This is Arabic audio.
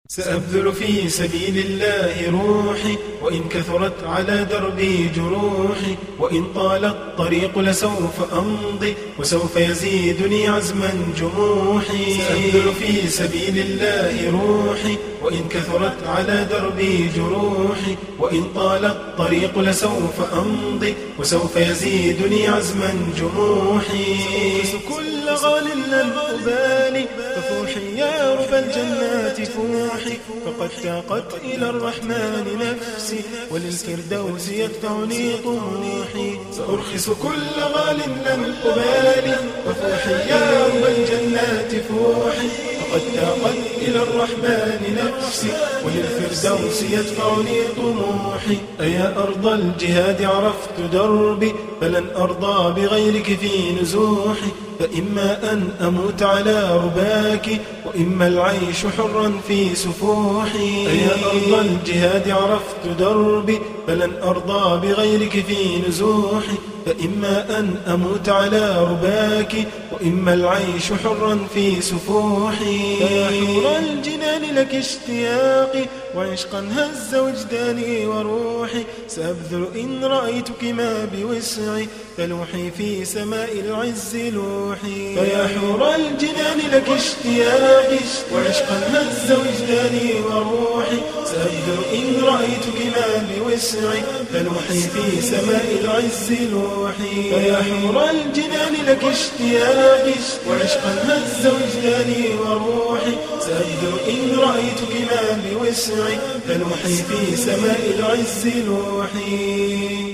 سأبذل في سبيل الله روحي، وإن كثرت على دربي جروحي، وإن طال الطريق لسوف أمضي، وسوف يزيدني عزما جموحي. سأبذل في سبيل الله روحي، وإن كثرت على دربي جروحي، وإن طال الطريق لسوف أمضي، وسوف يزيدني عزما جموحي. كل غال لن أبالي، ففوحي يا رب الجنات فوحي، فقد تاقت إلى الرحمن نفسي، وللفردوس يدفعني طموحي. سأرخص كل غال لن أبالي، ففوحي يا رب الجنات فوحي، فقد تاقت إلى الرحمن نفسي، وللفردوس يدفعني طموحي. أيا أرض الجهاد عرفت دربي، فلن أرضى بغيرك في نزوحي، فإما أن أموت على رباك، وإما العيش حرا في سفوحي. أيا أرض الجهاد عرفت دربي، فلن أرضى بغيرك في نزوحي، فإما أن أموت على رباك، وإما العيش حرا في سفوحي. يا حور الجنان لك اشتياقي، وعشقا هز وجداني وروحي، سأبذل إن رأيتك ما بوسعي، تلوحي في سماء العز لوحي. فيا حور الجنان لك اشتياقي، وعشقا هز وجداني وروحي، سأبذل إن رأيتك ما بوسعي، تلوحي في سماء العز لوحي. فيا حور الجنان لك اشتياقي، وعشقا هز وجداني وروحي، سأبذل إن رأيتك ما بوسعي، تلوحي في سماء العز لوحي.